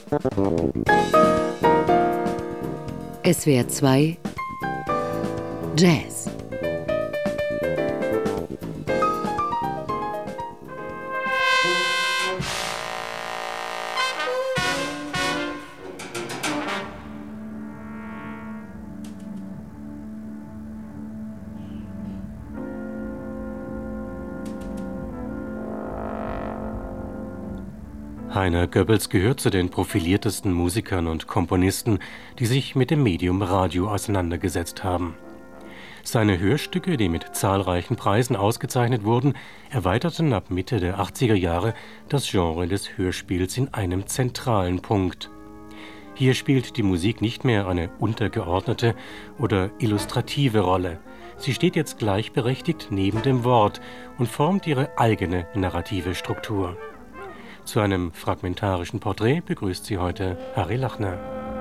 SWR 2 Jazz. Heiner Goebbels gehört zu den profiliertesten Musikern und Komponisten, die sich mit dem Medium Radio auseinandergesetzt haben. Seine Hörstücke, die mit zahlreichen Preisen ausgezeichnet wurden, erweiterten ab Mitte der 80er Jahre das Genre des Hörspiels in einem zentralen Punkt. Hier spielt die Musik nicht mehr eine untergeordnete oder illustrative Rolle. Sie steht jetzt gleichberechtigt neben dem Wort und formt ihre eigene narrative Struktur. Zu einem fragmentarischen Porträt begrüßt sie heute Harry Lachner.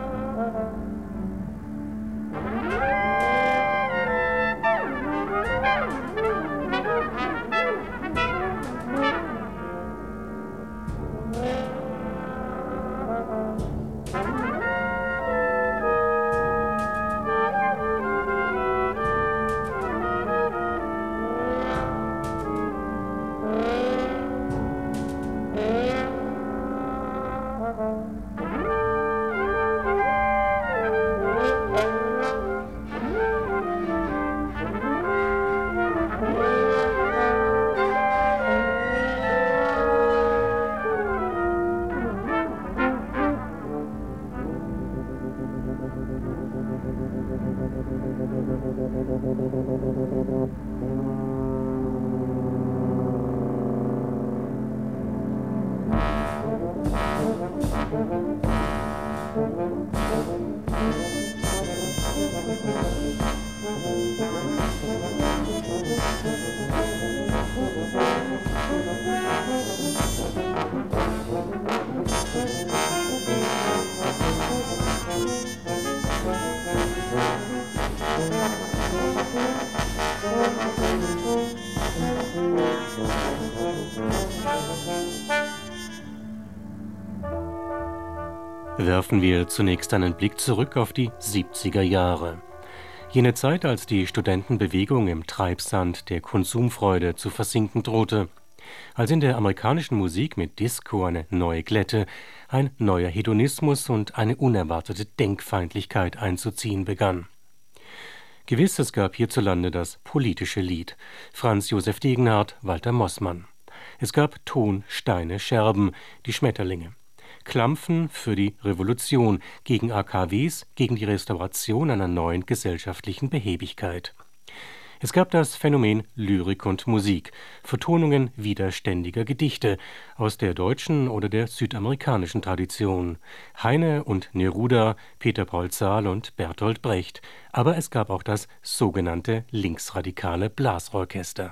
Werfen wir zunächst einen Blick zurück auf die 70er Jahre. Jene Zeit, als die Studentenbewegung im Treibsand der Konsumfreude zu versinken drohte. Als in der amerikanischen Musik mit Disco eine neue Glätte, ein neuer Hedonismus und eine unerwartete Denkfeindlichkeit einzuziehen begann. Gewiss, es gab hierzulande das politische Lied. Franz Josef Degenhardt, Walter Mossmann. Es gab Ton, Steine, Scherben, die Schmetterlinge. Klampfen für die Revolution, gegen AKWs, gegen die Restauration einer neuen gesellschaftlichen Behäbigkeit. Es gab das Phänomen Lyrik und Musik, Vertonungen widerständiger Gedichte aus der deutschen oder der südamerikanischen Tradition. Heine und Neruda, Peter Paul Zahl und Bertolt Brecht. Aber es gab auch das sogenannte linksradikale Blasorchester.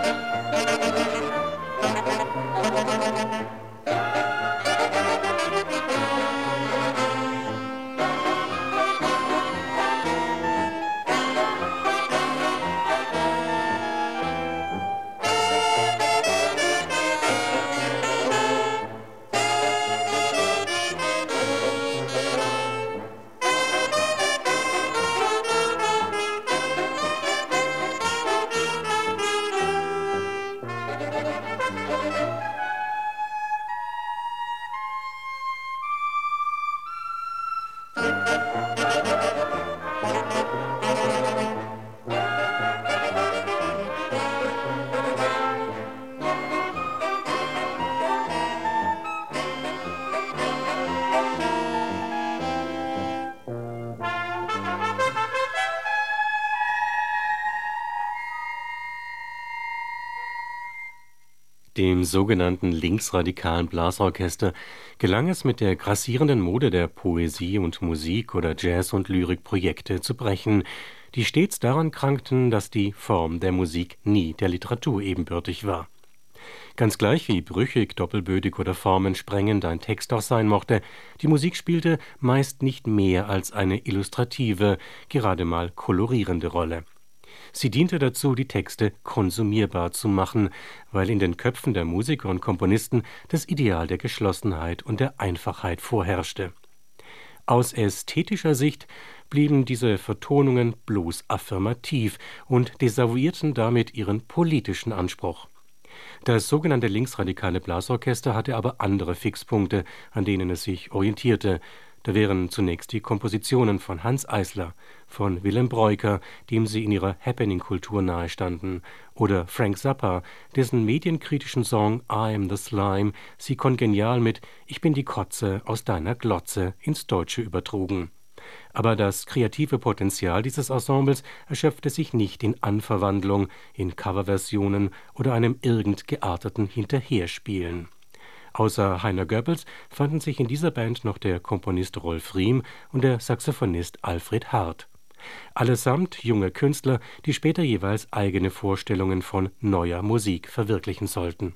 Dem sogenannten linksradikalen Blasorchester gelang es, mit der grassierenden Mode der Poesie und Musik oder Jazz- und Lyrikprojekte zu brechen, die stets daran krankten, dass die Form der Musik nie der Literatur ebenbürtig war. Ganz gleich wie brüchig, doppelbödig oder formensprengend ein Text auch sein mochte, die Musik spielte meist nicht mehr als eine illustrative, gerade mal kolorierende Rolle. Sie diente dazu, die Texte konsumierbar zu machen, weil in den Köpfen der Musiker und Komponisten das Ideal der Geschlossenheit und der Einfachheit vorherrschte. Aus ästhetischer Sicht blieben diese Vertonungen bloß affirmativ und desavouierten damit ihren politischen Anspruch. Das sogenannte linksradikale Blasorchester hatte aber andere Fixpunkte, an denen es sich orientierte. Da wären zunächst die Kompositionen von Hanns Eisler, von Willem Breuker, dem sie in ihrer Happening-Kultur nahestanden, oder Frank Zappa, dessen medienkritischen Song I Am the Slime sie kongenial mit Ich bin die Kotze aus deiner Glotze ins Deutsche übertrugen. Aber das kreative Potenzial dieses Ensembles erschöpfte sich nicht in Anverwandlung, in Coverversionen oder einem irgend gearteten Hinterherspielen. Außer Heiner Goebbels fanden sich in dieser Band noch der Komponist Rolf Riem und der Saxophonist Alfred Hart. Allesamt junge Künstler, die später jeweils eigene Vorstellungen von neuer Musik verwirklichen sollten.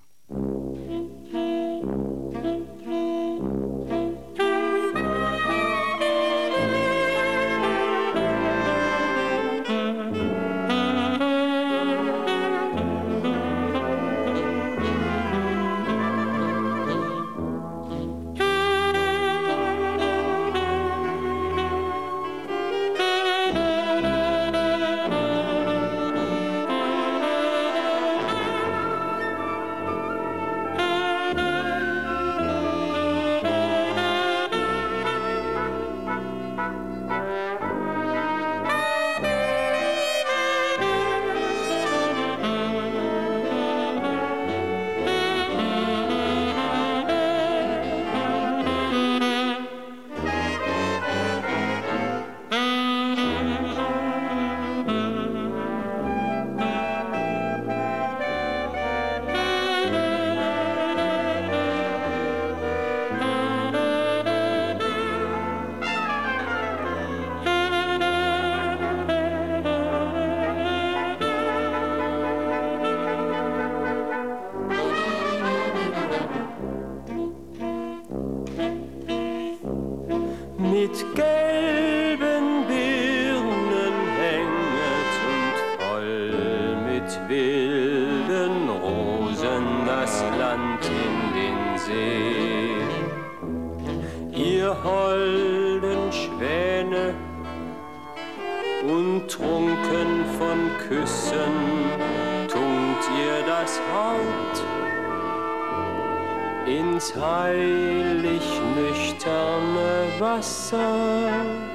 Mit gelben Birnen hänget und voll mit wilden Rosen das Land in den See. Ihr holden Schwäne, und trunken von Küssen, tunkt ihr das Haupt ins heilig nüchterne Wasser.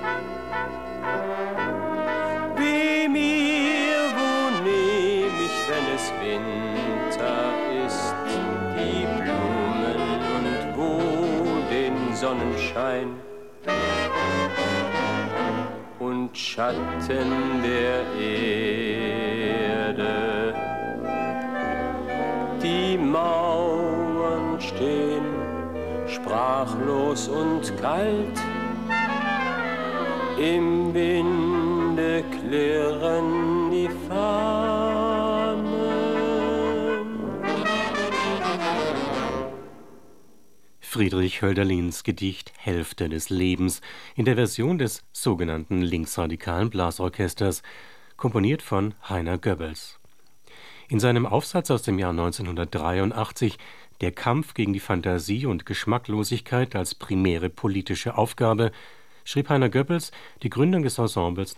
Weh mir, wo nehm ich, wenn es Winter ist, die Blumen und wo den Sonnenschein und Schatten der Erde. Die Mauern stehen sprachlos und kalt, im Winde klirren die Fahnen. Friedrich Hölderlins Gedicht Hälfte des Lebens in der Version des sogenannten linksradikalen Blasorchesters, komponiert von Heiner Goebbels. In seinem Aufsatz aus dem Jahr 1983 »Der Kampf gegen die Fantasie und Geschmacklosigkeit als primäre politische Aufgabe« schrieb Heiner Goebbels, die Gründung des Ensembles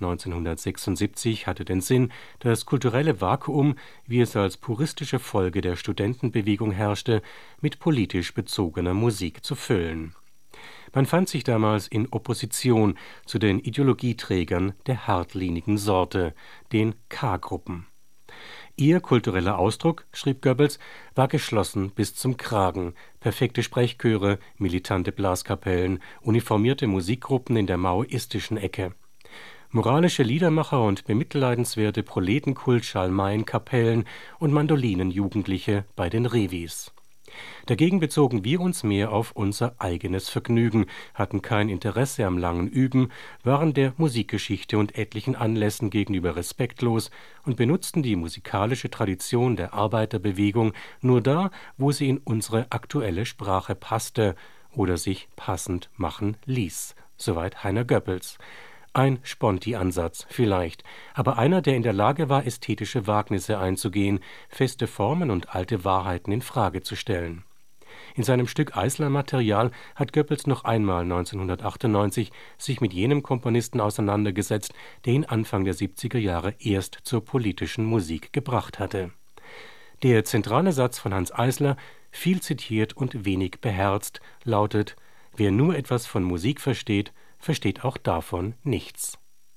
1976 hatte den Sinn, das kulturelle Vakuum, wie es als puristische Folge der Studentenbewegung herrschte, mit politisch bezogener Musik zu füllen. Man fand sich damals in Opposition zu den Ideologieträgern der hartlinigen Sorte, den K-Gruppen. Ihr kultureller Ausdruck, schrieb Goebbels, war geschlossen bis zum Kragen, perfekte Sprechchöre, militante Blaskapellen, uniformierte Musikgruppen in der maoistischen Ecke. Moralische Liedermacher und bemitleidenswerte Proletenkult-Schalmeienkapellen und Mandolinenjugendliche bei den Revis. Dagegen bezogen wir uns mehr auf unser eigenes Vergnügen, hatten kein Interesse am langen Üben, waren der Musikgeschichte und etlichen Anlässen gegenüber respektlos und benutzten die musikalische Tradition der Arbeiterbewegung nur da, wo sie in unsere aktuelle Sprache passte oder sich passend machen ließ. Soweit Heiner Goebbels. Ein Sponti-Ansatz vielleicht, aber einer, der in der Lage war, ästhetische Wagnisse einzugehen, feste Formen und alte Wahrheiten in Frage zu stellen. In seinem Stück Eisler-Material hat Goebbels noch einmal 1998 sich mit jenem Komponisten auseinandergesetzt, der ihn Anfang der 70er Jahre erst zur politischen Musik gebracht hatte. Der zentrale Satz von Hanns Eisler, viel zitiert und wenig beherzt, lautet: Wer nur etwas von Musik versteht, versteht auch davon nichts.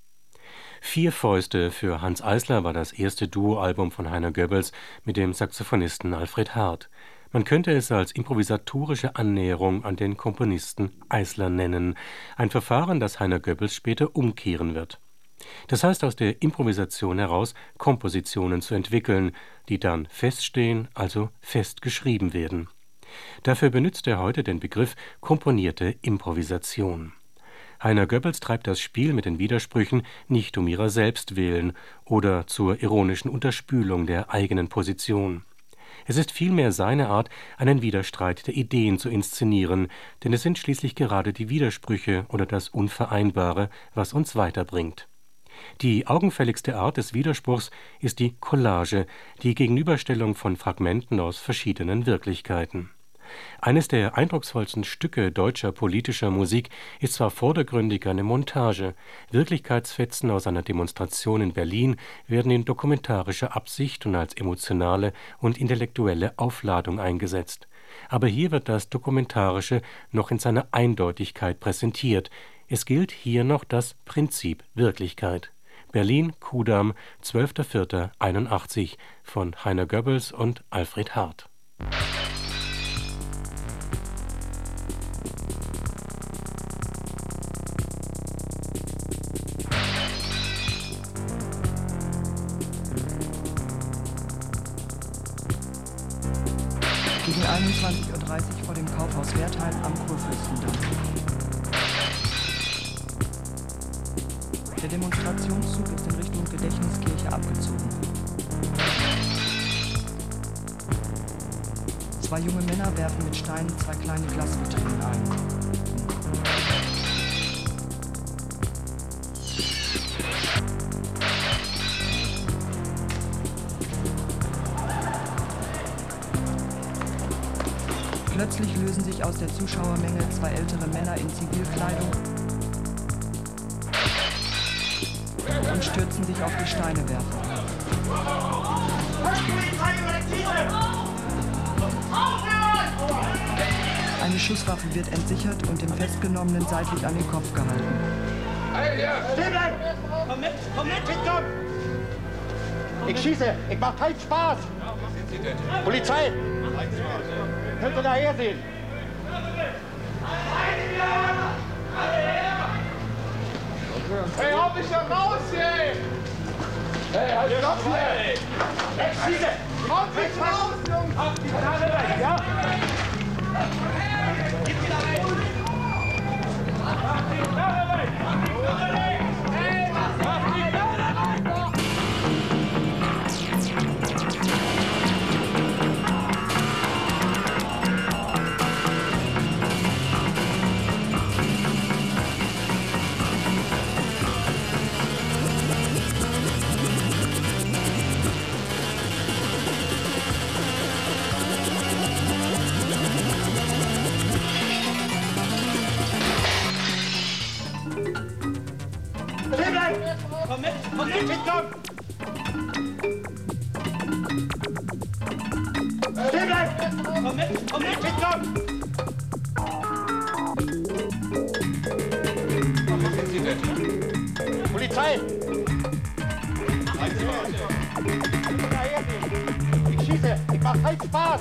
Vier Fäuste für Hanns Eisler war das erste Duoalbum von Heiner Goebbels mit dem Saxophonisten Alfred Hart. Man könnte es als improvisatorische Annäherung an den Komponisten Eisler nennen, ein Verfahren, das Heiner Goebbels später umkehren wird. Das heißt, aus der Improvisation heraus Kompositionen zu entwickeln, die dann feststehen, also festgeschrieben werden. Dafür benutzt er heute den Begriff komponierte Improvisation. Heiner Goebbels treibt das Spiel mit den Widersprüchen nicht um ihrer selbst willen oder zur ironischen Unterspülung der eigenen Position. Es ist vielmehr seine Art, einen Widerstreit der Ideen zu inszenieren, denn es sind schließlich gerade die Widersprüche oder das Unvereinbare, was uns weiterbringt. Die augenfälligste Art des Widerspruchs ist die Collage, die Gegenüberstellung von Fragmenten aus verschiedenen Wirklichkeiten. Eines der eindrucksvollsten Stücke deutscher politischer Musik ist zwar vordergründig eine Montage, Wirklichkeitsfetzen aus einer Demonstration in Berlin werden in dokumentarischer Absicht und als emotionale und intellektuelle Aufladung eingesetzt. Aber hier wird das Dokumentarische noch in seiner Eindeutigkeit präsentiert. Es gilt hier noch das Prinzip Wirklichkeit. Berlin, Kudamm, 12.04.81 von Heiner Goebbels und Alfred Hart. Gegen 21:30 Uhr vor dem Kaufhaus Wertheim am Kurfürstendamm. Der Demonstrationszug ist in Richtung Gedächtniskirche abgezogen. Zwei junge Männer werfen mit Steinen zwei kleine Glasvitrinen ein. Plötzlich lösen sich aus der Zuschauermenge zwei ältere Männer in Zivilkleidung und stürzen sich auf die Steinewerfer. Eine Schusswaffe wird entsichert und dem Festgenommenen seitlich an den Kopf gehalten. Hey, hier! Stehen bleiben! Komm mit! Komm! Ich schieße! Ich mach keinen Spaß! Polizei! Könnt ihr daher sehen? Hey, hau mich da raus hier! Hey, halt stopp hier! Hey, schieße! Haut mich raus, Jungs! Auf die Knarre weg, ja? Gib wieder rein! Mach die Knarre weg! Mach die Knarre weg! Hey, mach die Knarre weg! Stehen bleiben! Komm mit! Komm mit! Komm! Stehen bleiben! Komm mit! Komm mit! Komm! Was sind Sie denn? Polizei! Ich schieße! Ich mach keinen Spaß!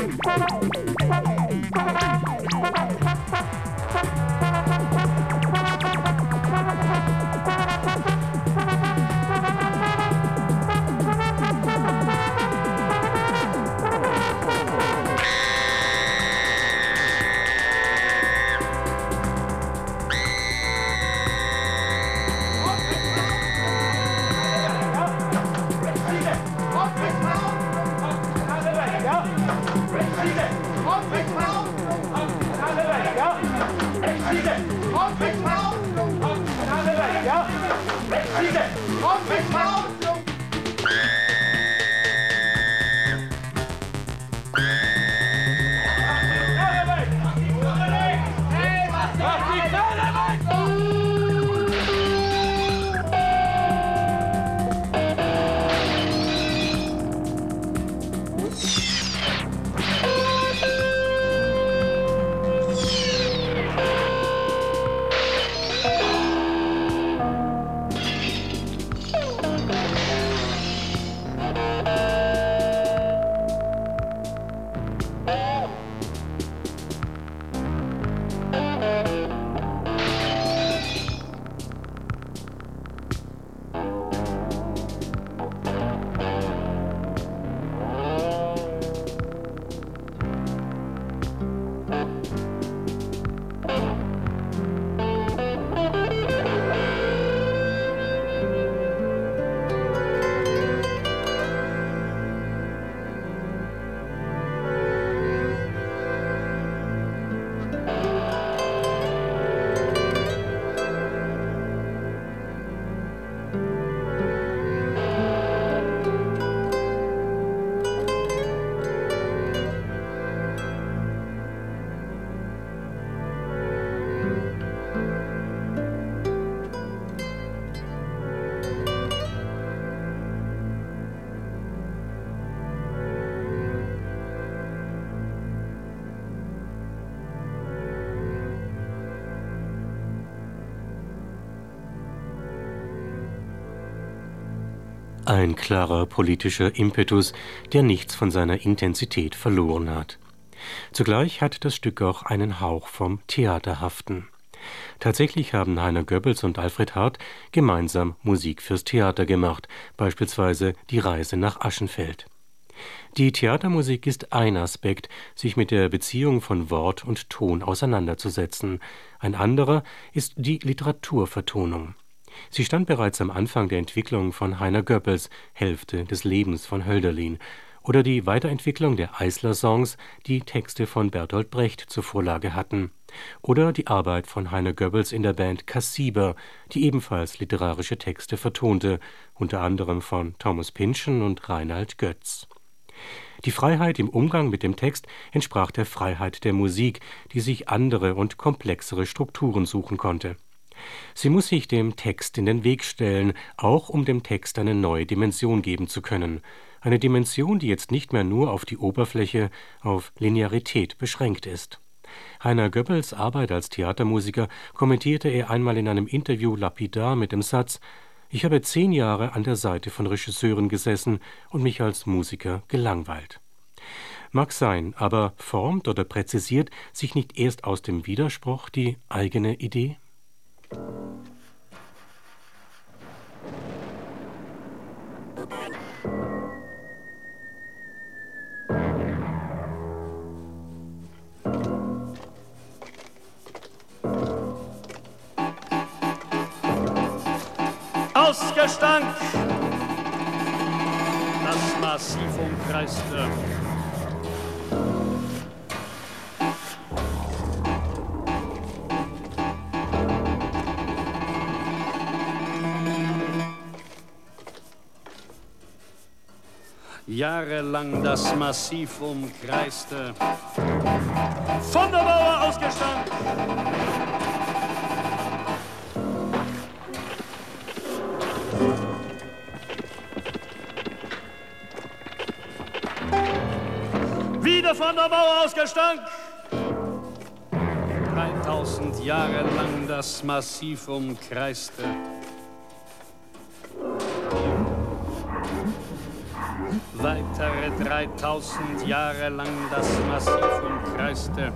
Ein klarer politischer Impetus, der nichts von seiner Intensität verloren hat. Zugleich hat das Stück auch einen Hauch vom Theaterhaften. Tatsächlich haben Heiner Goebbels und Alfred Hart gemeinsam Musik fürs Theater gemacht, beispielsweise Die Reise nach Aschenfeld. Die Theatermusik ist ein Aspekt, sich mit der Beziehung von Wort und Ton auseinanderzusetzen. Ein anderer ist die Literaturvertonung. Sie stand bereits am Anfang der Entwicklung von Heiner Goebbels, Hälfte des Lebens von Hölderlin, oder die Weiterentwicklung der Eisler-Songs, die Texte von Bertolt Brecht zur Vorlage hatten, oder die Arbeit von Heiner Goebbels in der Band Kassiber, die ebenfalls literarische Texte vertonte, unter anderem von Thomas Pynchon und Reinhard Götz. Die Freiheit im Umgang mit dem Text entsprach der Freiheit der Musik, die sich andere und komplexere Strukturen suchen konnte. Sie muss sich dem Text in den Weg stellen, auch um dem Text eine neue Dimension geben zu können. Eine Dimension, die jetzt nicht mehr nur auf die Oberfläche, auf Linearität beschränkt ist. Heiner Goebbels Arbeit als Theatermusiker kommentierte er einmal in einem Interview lapidar mit dem Satz: „Ich habe 10 Jahre an der Seite von Regisseuren gesessen und mich als Musiker gelangweilt." Mag sein, aber formt oder präzisiert sich nicht erst aus dem Widerspruch die eigene Idee? Ausgestank! Das Massiv umkreiste. Jahrelang das Massiv umkreiste. Von der Mauer ausgestank! wieder von der Mauer aus gestank. 3000 Jahre lang das Massiv umkreiste. Weitere 3000 Jahre lang das Massiv umkreiste.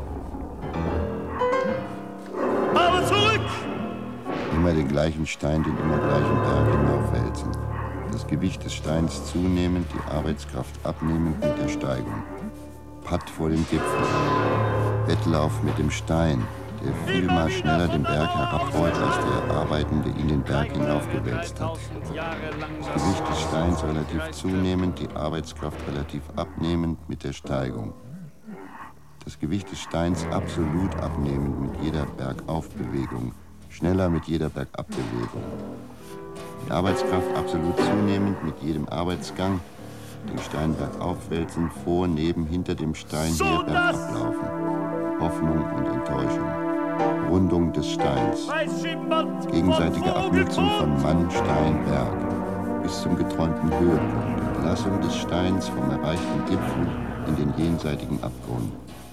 Aber zurück! Immer den gleichen Stein, den immer gleichen Berg hinaufwälzen. Das Gewicht des Steins zunehmend, die Arbeitskraft abnehmend mit der Steigung. Patt vor dem Gipfel. Wettlauf mit dem Stein, der vielmal schneller den Berg herabrollt, als der Arbeitende ihn den Berg hinaufgewälzt hat. Das Gewicht des Steins relativ zunehmend, die Arbeitskraft relativ abnehmend mit der Steigung. Das Gewicht des Steins absolut abnehmend mit jeder Bergaufbewegung, schneller mit jeder Bergabbewegung. Die Arbeitskraft absolut zunehmend mit jedem Arbeitsgang, den Stein bergaufwälzen, vor, neben, hinter dem Stein her bergablaufen. Hoffnung und Enttäuschung. Rundung des Steins. Gegenseitige Abnutzung von Mann, Stein, Berg. Bis zum geträumten Höhepunkt. Entlassung des Steins vom erreichten Gipfel in den jenseitigen Abgrund.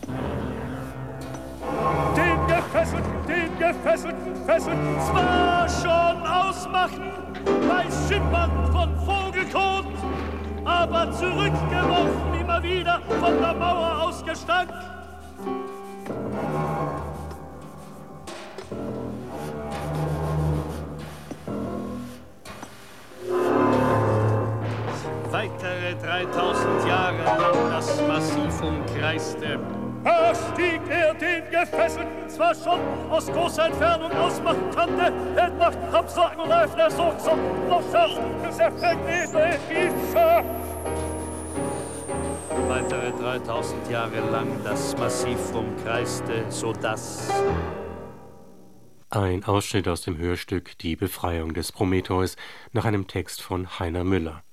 Den Gefesselten Fesseln zwar schon ausmachen, weiß Schimmern von Vogelkot, aber zurückgeworfen immer wieder von der Mauer aus gestank. Weitere 3000 Jahre lang das Massiv umkreiste. Da stieg den Gefesselten zwar schon aus großer Entfernung ausmachen kannte, dennoch am Sagen läuft so noch schafft, bis Vergnügen weitere 3000 Jahre lang das Massiv umkreiste, sodass... Ein Ausschnitt aus dem Hörstück Die Befreiung des Prometheus nach einem Text von Heiner Müller.